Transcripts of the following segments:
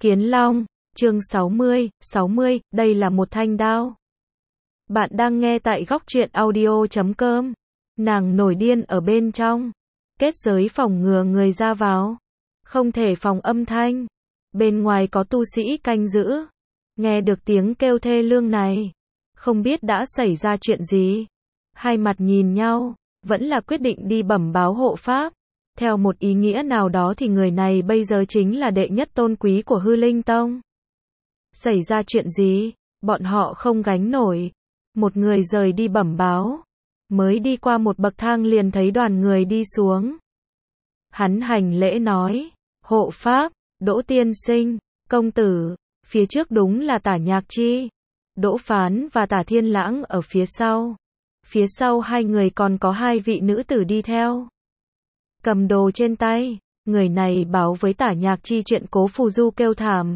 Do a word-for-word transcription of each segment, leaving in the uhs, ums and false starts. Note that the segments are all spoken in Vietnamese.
Kiến Long, chương sáu mươi, sáu mươi, đây là một thanh đao. Bạn đang nghe tại góc truyện audio chấm com. Nàng nổi điên ở bên trong. Kết giới phòng ngừa người ra vào. Không thể phòng âm thanh. Bên ngoài có tu sĩ canh giữ. Nghe được tiếng kêu thê lương này. Không biết đã xảy ra chuyện gì. Hai mặt nhìn nhau. Vẫn là quyết định đi bẩm báo hộ pháp. Theo một ý nghĩa nào đó thì người này bây giờ chính là đệ nhất tôn quý của Hư Linh Tông. Xảy ra chuyện gì? Bọn họ không gánh nổi. Một người rời đi bẩm báo. Mới đi qua một bậc thang liền thấy đoàn người đi xuống. Hắn hành lễ nói, hộ pháp, Đỗ tiên sinh, công tử, phía trước đúng là Tả Nhạc Chi. Đỗ Phán và Tả Thiên Lãng ở phía sau. Phía sau hai người còn có hai vị nữ tử đi theo. Cầm đồ trên tay, người này báo với Tả Nhạc Chi chuyện Cố Phù Du kêu thảm.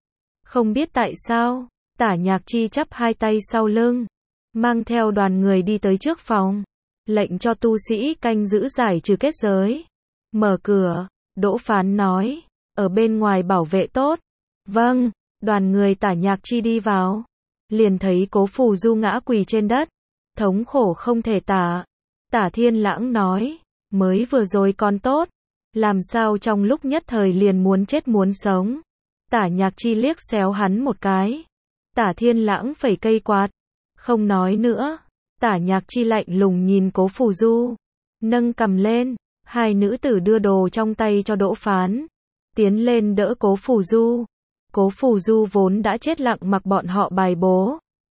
Không biết tại sao, Tả Nhạc Chi chắp hai tay sau lưng, mang theo đoàn người đi tới trước phòng, lệnh cho tu sĩ canh giữ giải trừ kết giới. Mở cửa, Đỗ Phán nói, ở bên ngoài bảo vệ tốt. Vâng, đoàn người Tả Nhạc Chi đi vào, liền thấy Cố Phù Du ngã quỳ trên đất, thống khổ không thể tả. Tả Thiên Lãng nói, mới vừa rồi còn tốt, làm sao trong lúc nhất thời liền muốn chết muốn sống. Tả Nhạc Chi liếc xéo hắn một cái. Tả Thiên Lãng phẩy cây quạt, không nói nữa. Tả Nhạc Chi lạnh lùng nhìn Cố Phù Du, nâng cầm lên. Hai nữ tử đưa đồ trong tay cho Đỗ Phán, tiến lên đỡ Cố Phù Du. Cố Phù Du vốn đã chết lặng mặc bọn họ bài bố.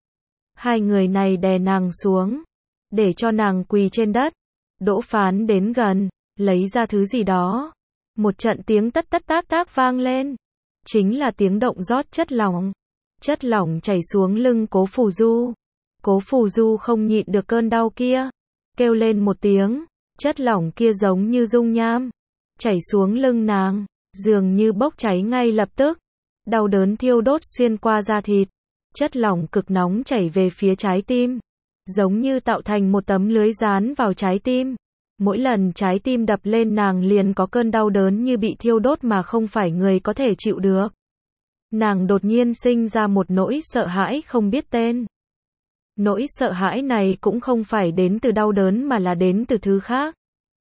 Hai người này đè nàng xuống, để cho nàng quỳ trên đất. Đỗ Phán đến gần, lấy ra thứ gì đó. Một trận tiếng tất tất tác tác vang lên. Chính là tiếng động rót chất lỏng. Chất lỏng chảy xuống lưng Cố Phù Du. Cố Phù Du không nhịn được cơn đau kia, kêu lên một tiếng. Chất lỏng kia giống như dung nham, chảy xuống lưng nàng, dường như bốc cháy ngay lập tức. Đau đớn thiêu đốt xuyên qua da thịt. Chất lỏng cực nóng chảy về phía trái tim, giống như tạo thành một tấm lưới dán vào trái tim. Mỗi lần trái tim đập lên nàng liền có cơn đau đớn như bị thiêu đốt mà không phải người có thể chịu được. Nàng đột nhiên sinh ra một nỗi sợ hãi không biết tên. Nỗi sợ hãi này cũng không phải đến từ đau đớn mà là đến từ thứ khác.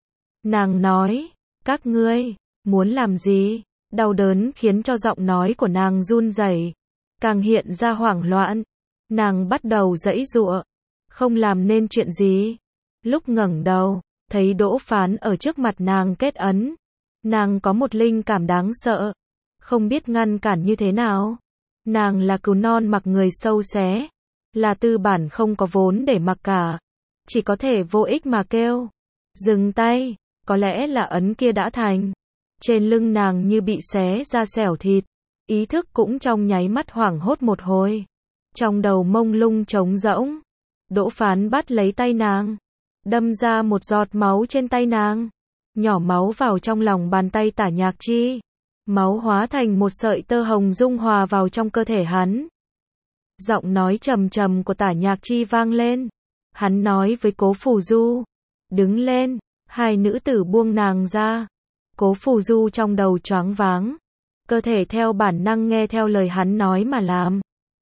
Nàng nói, các ngươi, muốn làm gì? Đau đớn khiến cho giọng nói của nàng run rẩy, càng hiện ra hoảng loạn. Nàng bắt đầu giãy giụa, không làm nên chuyện gì. Lúc ngẩng đầu, thấy Đỗ Phán ở trước mặt nàng kết ấn. Nàng có một linh cảm đáng sợ, không biết ngăn cản như thế nào. Nàng là cừu non mặc người sâu xé, là tư bản không có vốn để mặc cả, chỉ có thể vô ích mà kêu. Dừng tay, có lẽ là ấn kia đã thành. Trên lưng nàng như bị xé ra xẻo thịt, ý thức cũng trong nháy mắt hoảng hốt một hồi. Trong đầu mông lung trống rỗng. Đỗ Phán bắt lấy tay nàng, đâm ra một giọt máu trên tay nàng, nhỏ máu vào trong lòng bàn tay Tả Nhạc Chi. Máu hóa thành một sợi tơ hồng dung hòa vào trong cơ thể hắn. Giọng nói trầm trầm của Tả Nhạc Chi vang lên. Hắn nói với Cố Phù Du, đứng lên. Hai nữ tử buông nàng ra. Cố Phù Du trong đầu choáng váng, cơ thể theo bản năng nghe theo lời hắn nói mà làm.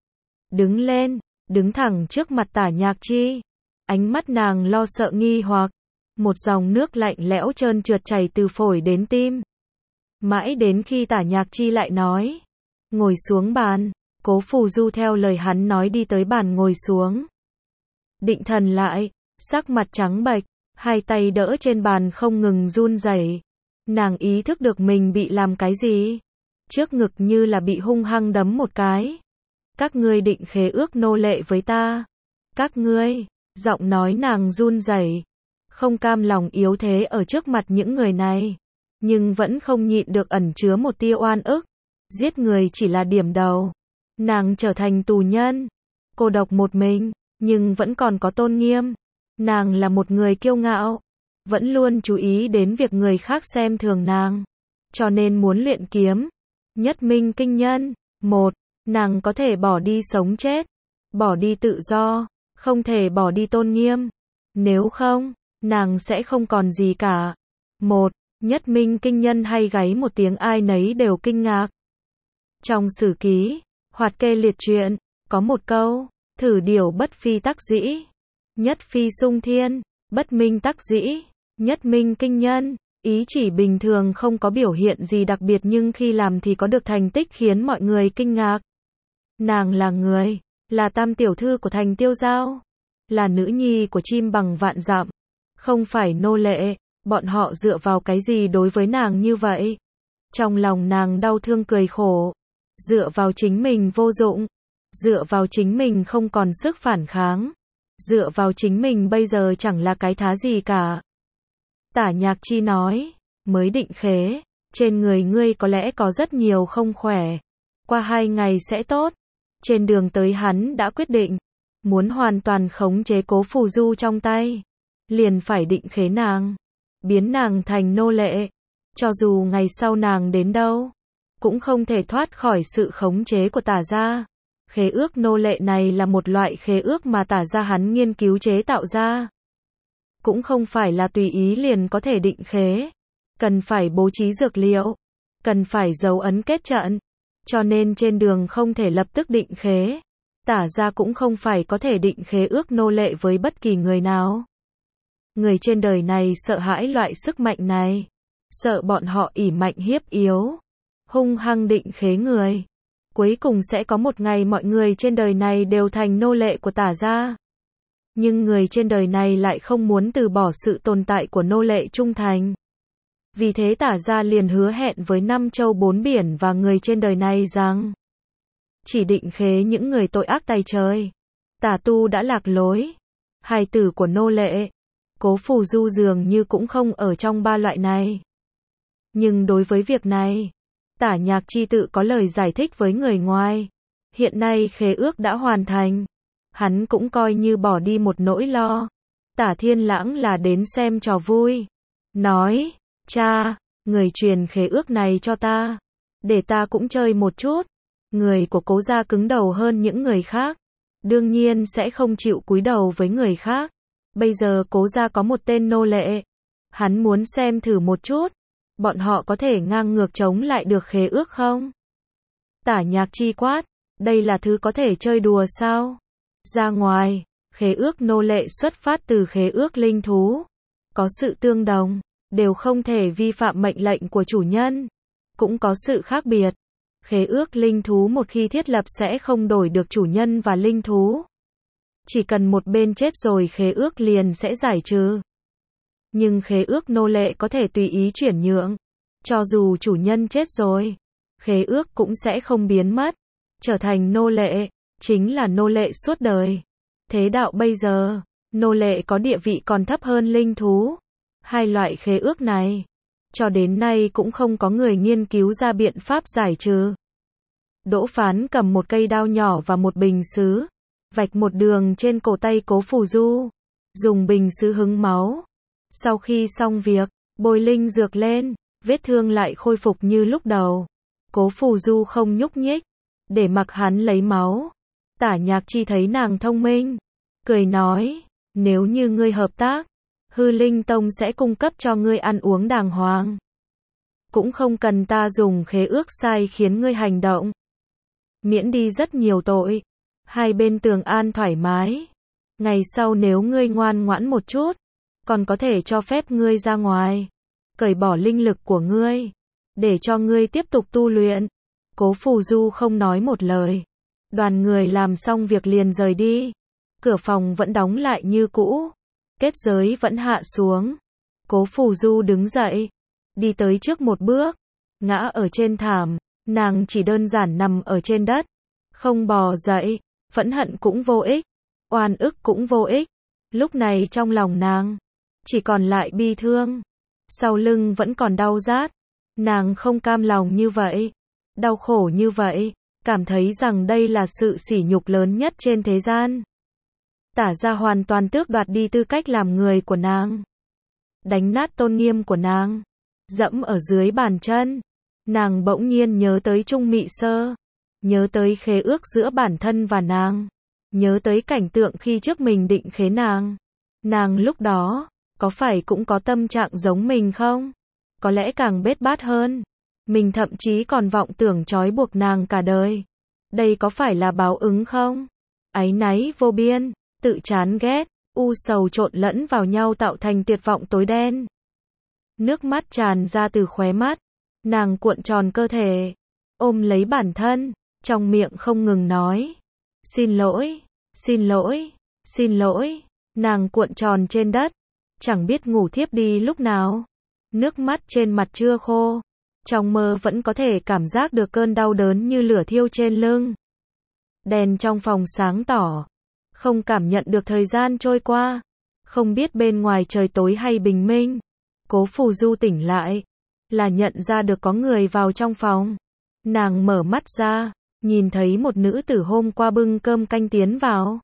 Đứng lên, đứng thẳng trước mặt Tả Nhạc Chi. Ánh mắt nàng lo sợ nghi hoặc. Một dòng nước lạnh lẽo trơn trượt chảy từ phổi đến tim. Mãi đến khi Tả Nhạc Chi lại nói, ngồi xuống bàn. Cố Phù Du theo lời hắn nói đi tới bàn ngồi xuống. Định thần lại, sắc mặt trắng bệch, hai tay đỡ trên bàn không ngừng run rẩy. Nàng ý thức được mình bị làm cái gì. Trước ngực như là bị hung hăng đấm một cái. Các ngươi định khế ước nô lệ với ta. Các ngươi, giọng nói nàng run rẩy, không cam lòng yếu thế ở trước mặt những người này, nhưng vẫn không nhịn được ẩn chứa một tia oan ức. Giết người chỉ là điểm đầu. Nàng trở thành tù nhân, cô độc một mình, nhưng vẫn còn có tôn nghiêm. Nàng là một người kiêu ngạo, vẫn luôn chú ý đến việc người khác xem thường nàng, cho nên muốn luyện kiếm. Nhất minh kinh nhân. Một, nàng có thể bỏ đi sống chết, bỏ đi tự do, không thể bỏ đi tôn nghiêm. Nếu không, nàng sẽ không còn gì cả. Một, nhất minh kinh nhân hay gáy một tiếng ai nấy đều kinh ngạc. Trong sử ký, Hoạt Kê liệt truyện, có một câu, thử điều bất phi tắc dĩ, nhất phi sung thiên, bất minh tắc dĩ, nhất minh kinh nhân. Ý chỉ bình thường không có biểu hiện gì đặc biệt nhưng khi làm thì có được thành tích khiến mọi người kinh ngạc. Nàng là người, là tam tiểu thư của thành Tiêu Giao, là nữ nhi của chim bằng vạn dặm, không phải nô lệ, bọn họ dựa vào cái gì đối với nàng như vậy? Trong lòng nàng đau thương cười khổ, dựa vào chính mình vô dụng, dựa vào chính mình không còn sức phản kháng, dựa vào chính mình bây giờ chẳng là cái thá gì cả. Tả Nhạc Chi nói, mới định khế, trên người ngươi có lẽ có rất nhiều không khỏe, qua hai ngày sẽ tốt. Trên đường tới hắn đã quyết định, muốn hoàn toàn khống chế Cố Phù Du trong tay, liền phải định khế nàng, biến nàng thành nô lệ, cho dù ngày sau nàng đến đâu, cũng không thể thoát khỏi sự khống chế của Tả gia. Khế ước nô lệ này là một loại khế ước mà Tả gia hắn nghiên cứu chế tạo ra. Cũng không phải là tùy ý liền có thể định khế, cần phải bố trí dược liệu, cần phải dấu ấn kết trận, cho nên trên đường không thể lập tức định khế. Tả gia cũng không phải có thể định khế ước nô lệ với bất kỳ người nào. Người trên đời này sợ hãi loại sức mạnh này, sợ bọn họ ỷ mạnh hiếp yếu, hung hăng định khế người. Cuối cùng sẽ có một ngày mọi người trên đời này đều thành nô lệ của Tả gia. Nhưng người trên đời này lại không muốn từ bỏ sự tồn tại của nô lệ trung thành. Vì thế Tả gia liền hứa hẹn với năm châu bốn biển và người trên đời này rằng chỉ định khế những người tội ác tày trời. Tả tu đã lạc lối, hài tử của nô lệ, Cố Phù Du dường như cũng không ở trong ba loại này. Nhưng đối với việc này, Tả Nhạc Chi tự có lời giải thích với người ngoài. Hiện nay khế ước đã hoàn thành, hắn cũng coi như bỏ đi một nỗi lo. Tả Thiên Lãng là đến xem trò vui, nói, cha, người truyền khế ước này cho ta, để ta cũng chơi một chút. Người của Cố gia cứng đầu hơn những người khác, đương nhiên sẽ không chịu cúi đầu với người khác. Bây giờ Cố gia có một tên nô lệ, hắn muốn xem thử một chút, bọn họ có thể ngang ngược chống lại được khế ước không? Tả Nhạc Chi quát, đây là thứ có thể chơi đùa sao? Ra ngoài, khế ước nô lệ xuất phát từ khế ước linh thú, có sự tương đồng, đều không thể vi phạm mệnh lệnh của chủ nhân, cũng có sự khác biệt. Khế ước linh thú một khi thiết lập sẽ không đổi được chủ nhân và linh thú. Chỉ cần một bên chết rồi khế ước liền sẽ giải trừ. Nhưng khế ước nô lệ có thể tùy ý chuyển nhượng. Cho dù chủ nhân chết rồi, khế ước cũng sẽ không biến mất. Trở thành nô lệ, chính là nô lệ suốt đời. Thế đạo bây giờ, nô lệ có địa vị còn thấp hơn linh thú. Hai loại khế ước này, cho đến nay cũng không có người nghiên cứu ra biện pháp giải trừ. Đỗ Phán cầm một cây đao nhỏ và một bình sứ, vạch một đường trên cổ tay Cố Phù Du, dùng bình sứ hứng máu. Sau khi xong việc, bôi linh dược lên, vết thương lại khôi phục như lúc đầu. Cố Phù Du không nhúc nhích, để mặc hắn lấy máu. Tả Nhạc Chi thấy nàng thông minh, cười nói, nếu như ngươi hợp tác, Hư Linh Tông sẽ cung cấp cho ngươi ăn uống đàng hoàng. Cũng không cần ta dùng khế ước sai khiến ngươi hành động. Miễn đi rất nhiều tội. Hai bên tường an thoải mái. Ngày sau nếu ngươi ngoan ngoãn một chút, còn có thể cho phép ngươi ra ngoài, cởi bỏ linh lực của ngươi, để cho ngươi tiếp tục tu luyện. Cố Phù Du không nói một lời. Đoàn người làm xong việc liền rời đi. Cửa phòng vẫn đóng lại như cũ. Kết giới vẫn hạ xuống. Cố Phù Du đứng dậy, đi tới trước một bước, ngã ở trên thảm. Nàng chỉ đơn giản nằm ở trên đất, không bò dậy. Phẫn hận cũng vô ích, oan ức cũng vô ích. Lúc này trong lòng nàng chỉ còn lại bi thương. Sau lưng vẫn còn đau rát. Nàng không cam lòng như vậy, đau khổ như vậy, cảm thấy rằng đây là sự sỉ nhục lớn nhất trên thế gian. Tả gia hoàn toàn tước đoạt đi tư cách làm người của nàng, đánh nát tôn nghiêm của nàng, dẫm ở dưới bàn chân. Nàng bỗng nhiên nhớ tới Trung Mị Sơ, nhớ tới khế ước giữa bản thân và nàng, nhớ tới cảnh tượng khi trước mình định khế nàng. Nàng lúc đó, có phải cũng có tâm trạng giống mình không? Có lẽ càng bết bát hơn. Mình thậm chí còn vọng tưởng trói buộc nàng cả đời. Đây có phải là báo ứng không? Áy náy vô biên, tự chán ghét, u sầu trộn lẫn vào nhau tạo thành tuyệt vọng tối đen. Nước mắt tràn ra từ khóe mắt, nàng cuộn tròn cơ thể, ôm lấy bản thân, trong miệng không ngừng nói. Xin lỗi, xin lỗi, xin lỗi, nàng cuộn tròn trên đất, chẳng biết ngủ thiếp đi lúc nào. Nước mắt trên mặt chưa khô, trong mơ vẫn có thể cảm giác được cơn đau đớn như lửa thiêu trên lưng. Đèn trong phòng sáng tỏ, không cảm nhận được thời gian trôi qua, không biết bên ngoài trời tối hay bình minh. Cố Phù Du tỉnh lại, là nhận ra được có người vào trong phòng. Nàng mở mắt ra, nhìn thấy một nữ tử hôm qua bưng cơm canh tiến vào.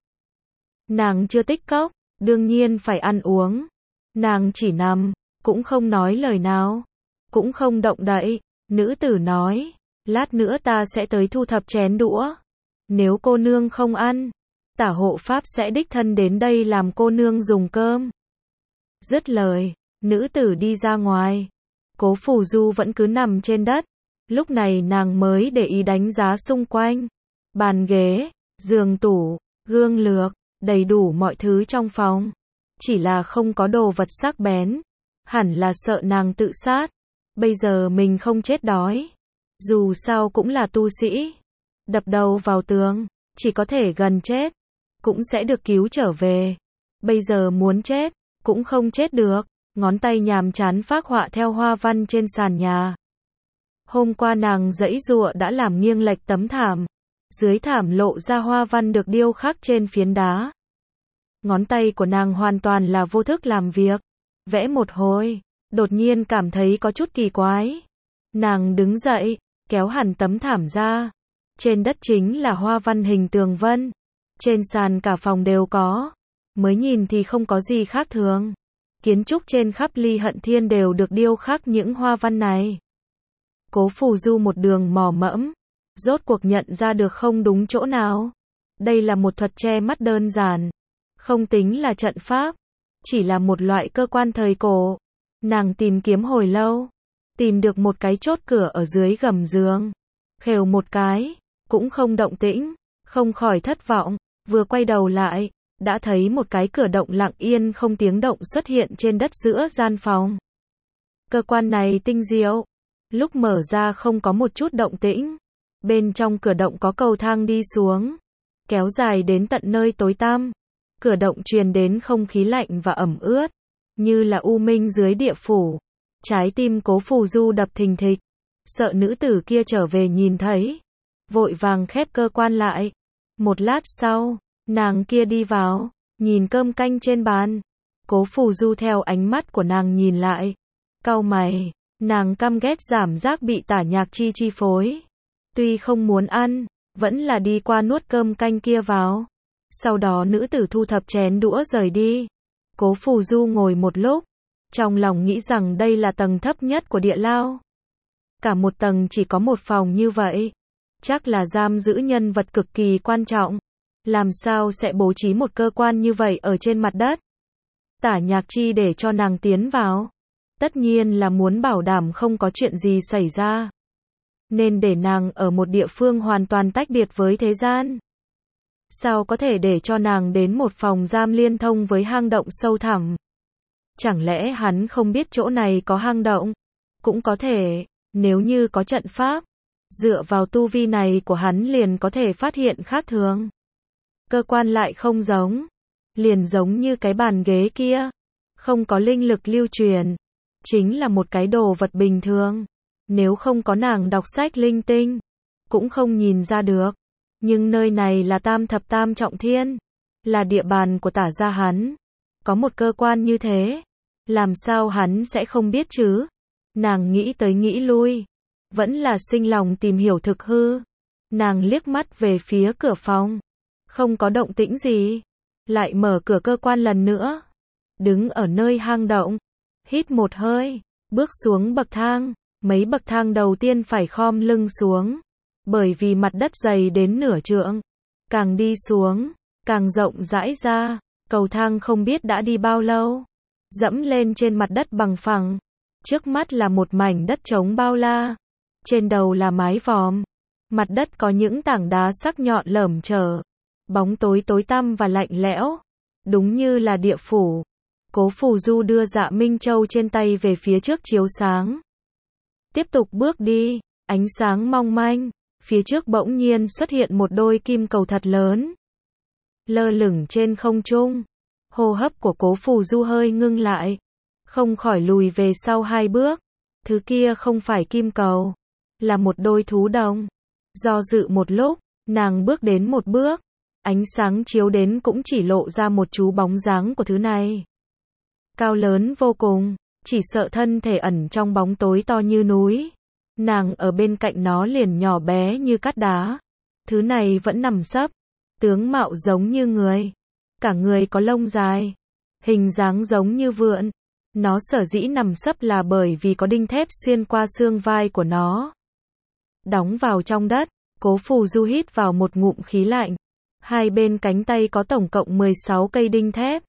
Nàng chưa tích cốc, đương nhiên phải ăn uống. Nàng chỉ nằm, cũng không nói lời nào, cũng không động đậy. Nữ tử nói, lát nữa ta sẽ tới thu thập chén đũa. Nếu cô nương không ăn, Tả hộ pháp sẽ đích thân đến đây làm cô nương dùng cơm. Dứt lời, nữ tử đi ra ngoài. Cố Phù Du vẫn cứ nằm trên đất. Lúc này nàng mới để ý đánh giá xung quanh. Bàn ghế, giường tủ, gương lược, đầy đủ mọi thứ trong phòng. Chỉ là không có đồ vật sắc bén. Hẳn là sợ nàng tự sát. Bây giờ mình không chết đói. Dù sao cũng là tu sĩ. Đập đầu vào tường, chỉ có thể gần chết. Cũng sẽ được cứu trở về. Bây giờ muốn chết, cũng không chết được. Ngón tay nhàm chán phác họa theo hoa văn trên sàn nhà. Hôm qua nàng giãy giụa đã làm nghiêng lệch tấm thảm. Dưới thảm lộ ra hoa văn được điêu khắc trên phiến đá. Ngón tay của nàng hoàn toàn là vô thức làm việc. Vẽ một hồi, đột nhiên cảm thấy có chút kỳ quái. Nàng đứng dậy, kéo hẳn tấm thảm ra. Trên đất chính là hoa văn hình tường vân. Trên sàn cả phòng đều có. Mới nhìn thì không có gì khác thường. Kiến trúc trên khắp Ly Hận Thiên đều được điêu khắc những hoa văn này. Cố Phù Du một đường mò mẫm, rốt cuộc nhận ra được không đúng chỗ nào. Đây là một thuật che mắt đơn giản, không tính là trận pháp, chỉ là một loại cơ quan thời cổ. Nàng tìm kiếm hồi lâu, tìm được một cái chốt cửa ở dưới gầm giường. Khều một cái, cũng không động tĩnh, không khỏi thất vọng, vừa quay đầu lại, đã thấy một cái cửa động lặng yên không tiếng động xuất hiện trên đất giữa gian phòng. Cơ quan này tinh diệu, lúc mở ra không có một chút động tĩnh. Bên trong cửa động có cầu thang đi xuống, kéo dài đến tận nơi tối tăm. Cửa động truyền đến không khí lạnh và ẩm ướt, như là u minh dưới địa phủ. Trái tim Cố Phù Du đập thình thịch, sợ nữ tử kia trở về nhìn thấy, vội vàng khép cơ quan lại. Một lát sau, nàng kia đi vào, nhìn cơm canh trên bàn. Cố Phù Du theo ánh mắt của nàng nhìn lại, cau mày, nàng căm ghét cảm giác bị Tả Nhạc Chi chi phối. Tuy không muốn ăn, vẫn là đi qua nuốt cơm canh kia vào. Sau đó nữ tử thu thập chén đũa rời đi. Cố Phù Du ngồi một lúc, trong lòng nghĩ rằng đây là tầng thấp nhất của địa lao. Cả một tầng chỉ có một phòng như vậy, chắc là giam giữ nhân vật cực kỳ quan trọng. Làm sao sẽ bố trí một cơ quan như vậy ở trên mặt đất? Tả Nhạc Chi để cho nàng tiến vào, tất nhiên là muốn bảo đảm không có chuyện gì xảy ra. Nên để nàng ở một địa phương hoàn toàn tách biệt với thế gian. Sao có thể để cho nàng đến một phòng giam liên thông với hang động sâu thẳm? Chẳng lẽ hắn không biết chỗ này có hang động? Cũng có thể, nếu như có trận pháp, dựa vào tu vi này của hắn liền có thể phát hiện khác thường. Cơ quan lại không giống, liền giống như cái bàn ghế kia, không có linh lực lưu truyền, chính là một cái đồ vật bình thường. Nếu không có nàng đọc sách linh tinh, cũng không nhìn ra được. Nhưng nơi này là Tam Thập Tam Trọng Thiên, là địa bàn của Tả gia hắn. Có một cơ quan như thế, làm sao hắn sẽ không biết chứ? Nàng nghĩ tới nghĩ lui, vẫn là sinh lòng tìm hiểu thực hư. Nàng liếc mắt về phía cửa phòng, không có động tĩnh gì, lại mở cửa cơ quan lần nữa. Đứng ở nơi hang động, hít một hơi, bước xuống bậc thang. Mấy bậc thang đầu tiên phải khom lưng xuống, bởi vì mặt đất dày đến nửa trượng. Càng đi xuống, càng rộng rãi ra, cầu thang không biết đã đi bao lâu. Dẫm lên trên mặt đất bằng phẳng, trước mắt là một mảnh đất trống bao la. trên đầu là mái vòm, mặt đất có những tảng đá sắc nhọn lởm chởm, bóng tối tối tăm và lạnh lẽo, đúng như là địa phủ. Cố Phù Du đưa Dạ Minh Châu trên tay về phía trước chiếu sáng. Tiếp tục bước đi, ánh sáng mong manh, phía trước bỗng nhiên xuất hiện một đôi kim cầu thật lớn, lơ lửng trên không trung. Hô hấp của Cố Phù Du hơi ngưng lại, không khỏi lùi về sau hai bước. Thứ kia không phải kim cầu, là một đôi thú đồng. Do dự một lúc, nàng bước đến một bước, ánh sáng chiếu đến cũng chỉ lộ ra một chú bóng dáng của thứ này. Cao lớn vô cùng, chỉ sợ thân thể ẩn trong bóng tối to như núi. Nàng ở bên cạnh nó liền nhỏ bé như cát đá. Thứ này vẫn nằm sấp, tướng mạo giống như người. Cả người có lông dài, hình dáng giống như vượn. Nó sở dĩ nằm sấp là bởi vì có đinh thép xuyên qua xương vai của nó. Đóng vào trong đất, Cố Phù Du hít vào một ngụm khí lạnh. Hai bên cánh tay có tổng cộng mười sáu cây đinh thép.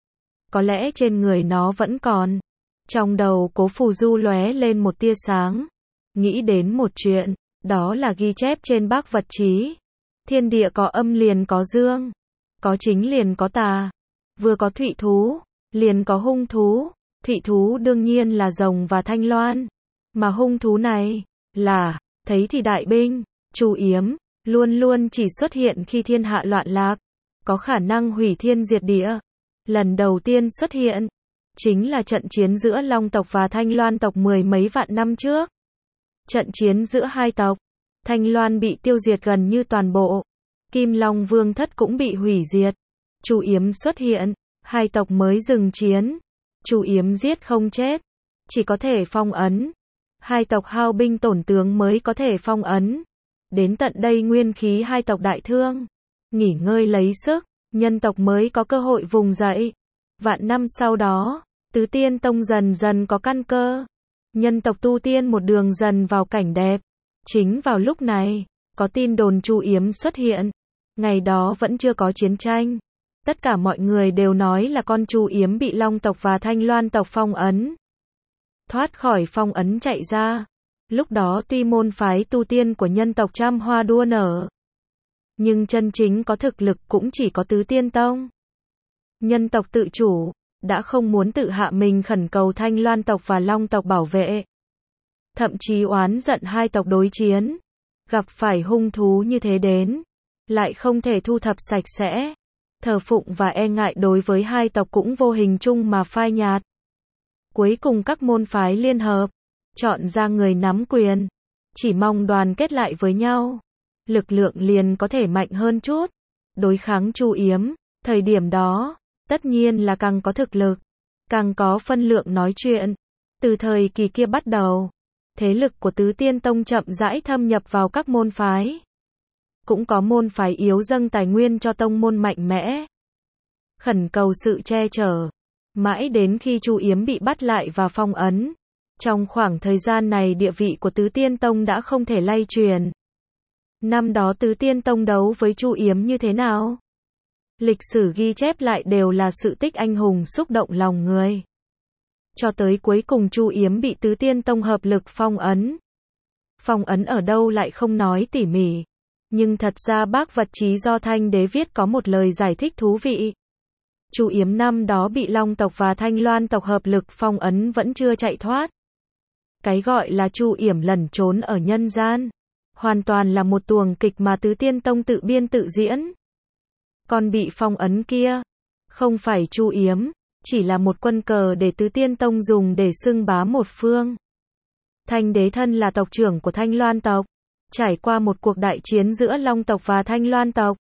Có lẽ trên người nó vẫn còn. Trong đầu Cố Phù Du lóe lên một tia sáng. Nghĩ đến một chuyện, đó là ghi chép trên bác vật chí. Thiên địa có âm liền có dương, có chính liền có tà. Vừa có thụy thú, liền có hung thú. Thụy thú đương nhiên là rồng và thanh loan. Mà hung thú này, là, thấy thì đại binh, Chu Yếm, luôn luôn chỉ xuất hiện khi thiên hạ loạn lạc. Có khả năng hủy thiên diệt địa. Lần đầu tiên xuất hiện, chính là trận chiến giữa Long tộc và Thanh Loan tộc mười mấy vạn năm trước. Trận chiến giữa hai tộc, Thanh Loan bị tiêu diệt gần như toàn bộ. Kim Long Vương thất cũng bị hủy diệt. Chu Yếm xuất hiện, hai tộc mới dừng chiến. Chu Yếm giết không chết, chỉ có thể phong ấn. Hai tộc hao binh tổn tướng mới có thể phong ấn. Đến tận đây nguyên khí hai tộc đại thương, nghỉ ngơi lấy sức, nhân tộc mới có cơ hội vùng dậy. Vạn năm sau đó, Tứ Tiên Tông dần dần có căn cơ. Nhân tộc tu tiên một đường dần vào cảnh đẹp. Chính vào lúc này, có tin đồn Chu Yếm xuất hiện. Ngày đó vẫn chưa có chiến tranh. Tất cả mọi người đều nói là con Chu Yếm bị Long tộc và Thanh Loan tộc phong ấn. Thoát khỏi phong ấn chạy ra. Lúc đó tuy môn phái tu tiên của nhân tộc trăm hoa đua nở, nhưng chân chính có thực lực cũng chỉ có Tứ Tiên Tông. Nhân tộc tự chủ, đã không muốn tự hạ mình khẩn cầu Thanh Loan tộc và Long tộc bảo vệ. Thậm chí oán giận hai tộc đối chiến. Gặp phải hung thú như thế đến, lại không thể thu thập sạch sẽ. Thờ phụng và e ngại đối với hai tộc cũng vô hình chung mà phai nhạt. Cuối cùng các môn phái liên hợp, chọn ra người nắm quyền, chỉ mong đoàn kết lại với nhau, lực lượng liền có thể mạnh hơn chút. Đối kháng Chu Yếm, thời điểm đó, tất nhiên là càng có thực lực, càng có phân lượng nói chuyện. Từ thời kỳ kia bắt đầu, thế lực của Tứ Tiên Tông chậm rãi thâm nhập vào các môn phái. Cũng có môn phái yếu dâng tài nguyên cho tông môn mạnh mẽ, khẩn cầu sự che chở. Mãi đến khi Chu Yếm bị bắt lại và phong ấn. Trong khoảng thời gian này địa vị của Tứ Tiên Tông đã không thể lay truyền. Năm đó Tứ Tiên Tông đấu với Chu Yếm như thế nào? Lịch sử ghi chép lại đều là sự tích anh hùng xúc động lòng người. Cho tới cuối cùng Chu Yếm bị Tứ Tiên Tông hợp lực phong ấn. Phong ấn ở đâu lại không nói tỉ mỉ. Nhưng thật ra bác vật chí do Thanh Đế viết có một lời giải thích thú vị. Chu Yếm năm đó bị Long tộc và Thanh Loan tộc hợp lực phong ấn vẫn chưa chạy thoát. Cái gọi là Chu Yểm lẩn trốn ở nhân gian, hoàn toàn là một tuồng kịch mà Tứ Tiên Tông tự biên tự diễn. Còn bị phong ấn kia, không phải Chu Yếm, chỉ là một quân cờ để Tứ Tiên Tông dùng để xưng bá một phương. Thanh Đế thân là tộc trưởng của Thanh Loan tộc, trải qua một cuộc đại chiến giữa Long tộc và Thanh Loan tộc.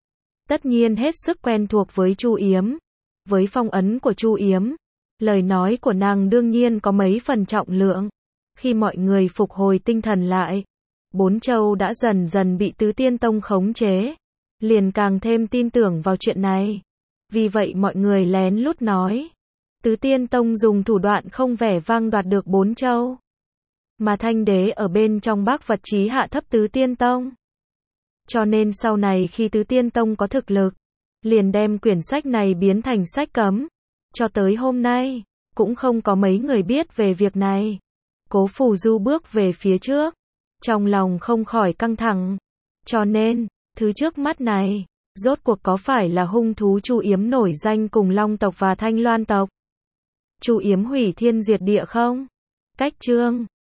Tất nhiên hết sức quen thuộc với Chu Yếm. Với phong ấn của Chu Yếm, lời nói của nàng đương nhiên có mấy phần trọng lượng. Khi mọi người phục hồi tinh thần lại, Bốn Châu đã dần dần bị Tứ Tiên Tông khống chế, liền càng thêm tin tưởng vào chuyện này. Vì vậy mọi người lén lút nói, Tứ Tiên Tông dùng thủ đoạn không vẻ vang đoạt được Bốn Châu. Mà Thanh Đế ở bên trong bác vật chí hạ thấp Tứ Tiên Tông. Cho nên sau này khi Tứ Tiên Tông có thực lực, liền đem quyển sách này biến thành sách cấm. Cho tới hôm nay, cũng không có mấy người biết về việc này. Cố Phù Du bước về phía trước, Trong lòng không khỏi căng thẳng. Cho nên, thứ trước mắt này, rốt cuộc có phải là hung thú Chu Yếm nổi danh cùng Long tộc và Thanh Loan tộc? Chu Yếm hủy thiên diệt địa không? Cách chương